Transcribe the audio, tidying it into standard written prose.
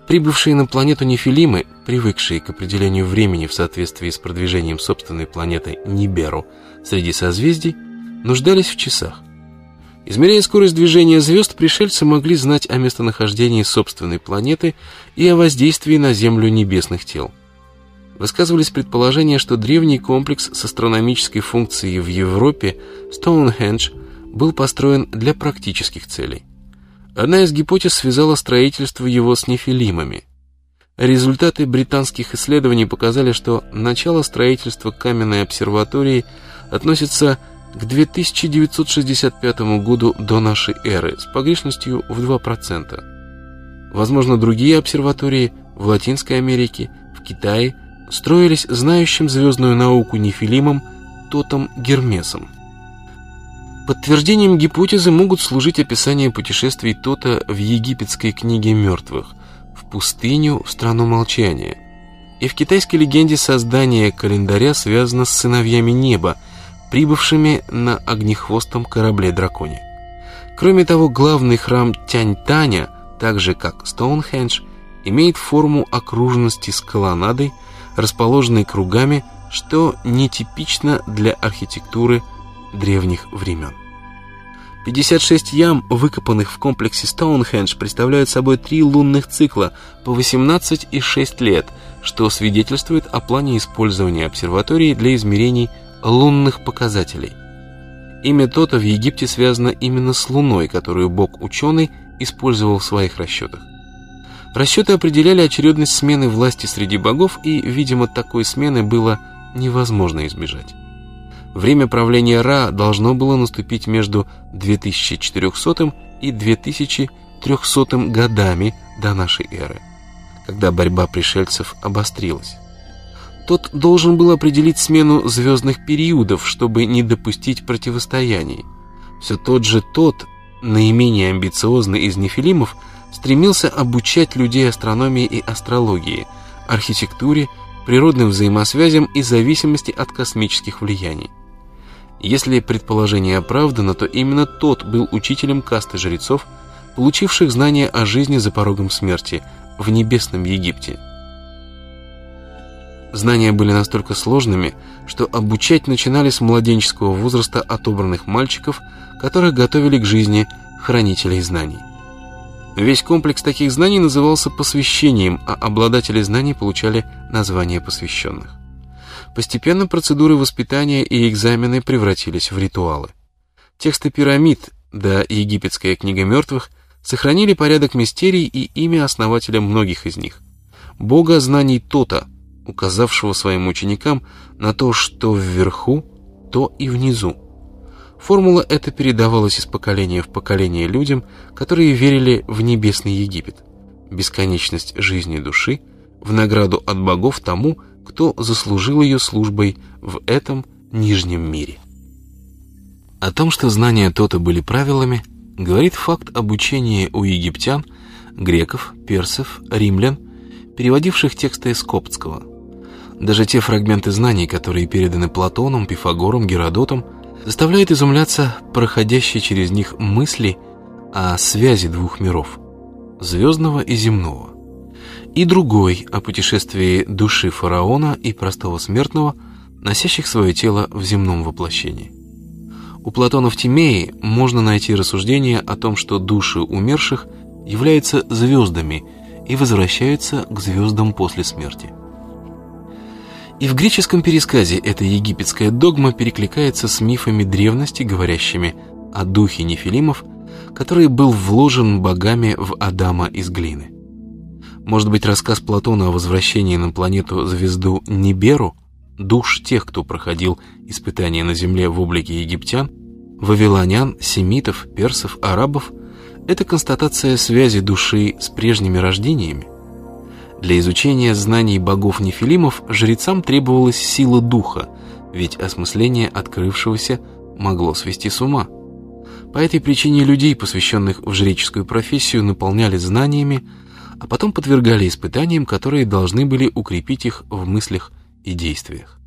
Прибывшие на планету нефилимы, привыкшие к определению времени в соответствии с продвижением собственной планеты Ниберу среди созвездий, нуждались в часах. Измеряя скорость движения звезд, пришельцы могли знать о местонахождении собственной планеты и о воздействии на Землю небесных тел. Высказывались предположения, что древний комплекс с астрономической функцией в Европе, Стоунхендж, был построен для практических целей. Одна из гипотез связала строительство его с нефилимами. Результаты британских исследований показали, что начало строительства каменной обсерватории относится к 2965 году до нашей эры с погрешностью в 2%. Возможно, другие обсерватории в Латинской Америке, в Китае строились знающим звездную науку нефилимом Тотом Гермесом. Подтверждением гипотезы могут служить описания путешествий Тота в египетской книге мертвых, в пустыню, в страну молчания. И в китайской легенде создание календаря связано с сыновьями неба, прибывшими на огнехвостом корабле-драконе. Кроме того, главный храм Тянь-Таня, так же как Стоунхендж, имеет форму окружности с колоннадой, расположенной кругами, что нетипично для архитектуры древних времен. 56 ям, выкопанных в комплексе Стоунхендж, представляют собой 3 лунных цикла по 18 и 6 лет, что свидетельствует о плане использования обсерватории для измерений лунных показателей. Имя Тота в Египте связано именно с Луной, которую бог-ученый использовал в своих расчетах. Расчеты определяли очередность смены власти среди богов, и, видимо, такой смены было невозможно избежать. Время правления Ра должно было наступить между 2400 и 2300 годами до нашей эры, когда борьба пришельцев обострилась. Тот должен был определить смену звездных периодов, чтобы не допустить противостояний. Все тот же Тот, наименее амбициозный из нефилимов, стремился обучать людей астрономии и астрологии, архитектуре, природным взаимосвязям и зависимости от космических влияний. Если предположение оправдано, то именно тот был учителем касты жрецов, получивших знания о жизни за порогом смерти в небесном Египте. Знания были настолько сложными, что обучать начинали с младенческого возраста отобранных мальчиков, которых готовили к жизни хранителей знаний. Весь комплекс таких знаний назывался посвящением, а обладатели знаний получали название посвященных. Постепенно процедуры воспитания и экзамены превратились в ритуалы. Тексты пирамид, да египетская книга мертвых, сохранили порядок мистерий и имя основателя многих из них – бога знаний Тота, указавшего своим ученикам на то, что вверху, то и внизу. Формула эта передавалась из поколения в поколение людям, которые верили в небесный Египет, бесконечность жизни души, в награду от богов тому, кто заслужил ее службой в этом нижнем мире. О том, что знания Тота были правилами, говорит факт обучения у египтян, греков, персов, римлян, переводивших тексты с коптского. Даже те фрагменты знаний, которые переданы Платоном, Пифагором, Геродотом, заставляют изумляться проходящие через них мысли о связи двух миров – звездного и земного. И другой о путешествии души фараона и простого смертного, носящих свое тело в земном воплощении. У Платона в Тимее можно найти рассуждение о том, что души умерших являются звездами и возвращаются к звездам после смерти. И в греческом пересказе эта египетская догма перекликается с мифами древности, говорящими о духе нефилимов, который был вложен богами в Адама из глины. Может быть, рассказ Платона о возвращении на планету-звезду Ниберу, душ тех, кто проходил испытания на земле в облике египтян, вавилонян, семитов, персов, арабов, это констатация связи души с прежними рождениями. Для изучения знаний богов-нефилимов жрецам требовалась сила духа, ведь осмысление открывшегося могло свести с ума. По этой причине людей, посвященных в жреческую профессию, наполняли знаниями, а потом подвергали испытаниям, которые должны были укрепить их в мыслях и действиях.